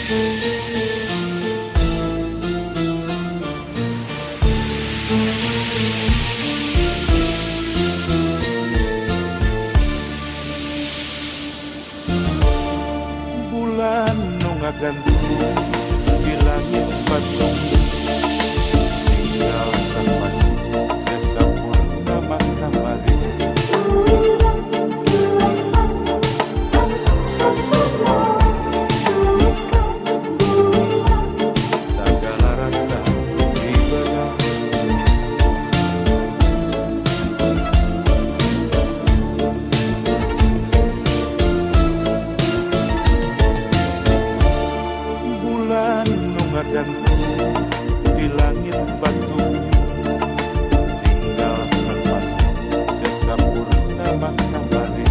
Bulan nu ngagantung di langit batung, tinggal sapasi sesapurna kamari. Segala rasa dibelah, bulan nu ngagantung di langit batu, tinggal sapasi sesapurna kamari.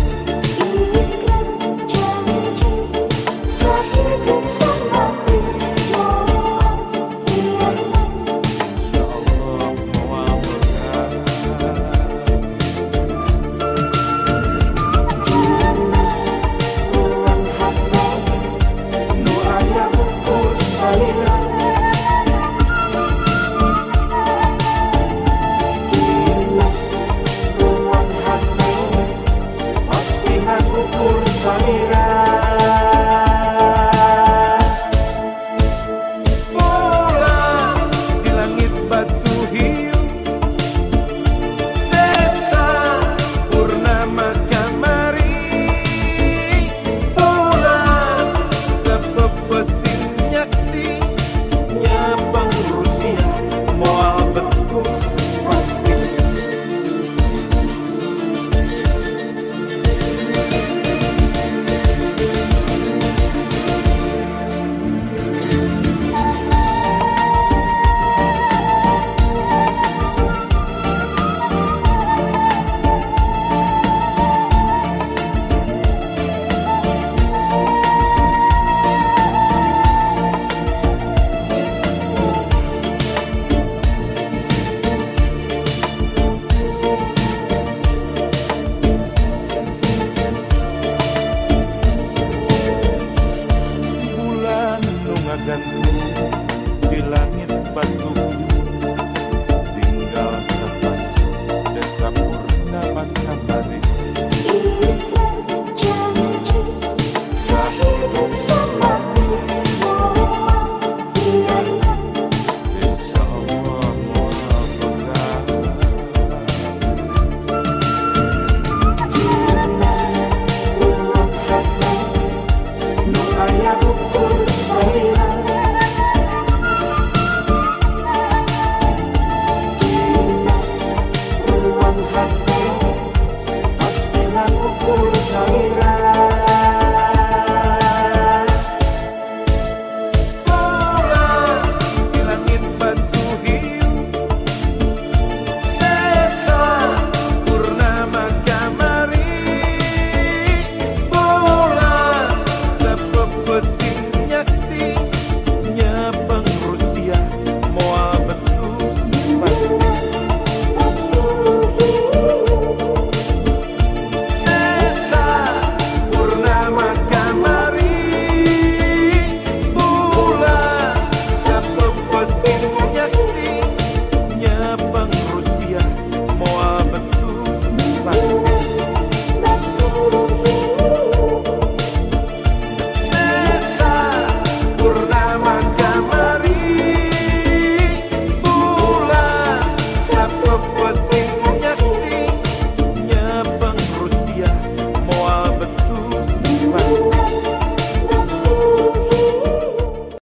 Di langit batu, tinggal sapasi sesapurna kamari. Ikan janji sehidup semati, mohon biarlah Insya Allah moal berat. ruang hati nu aya ukur salira. Ruang hati pastilah ukur salira.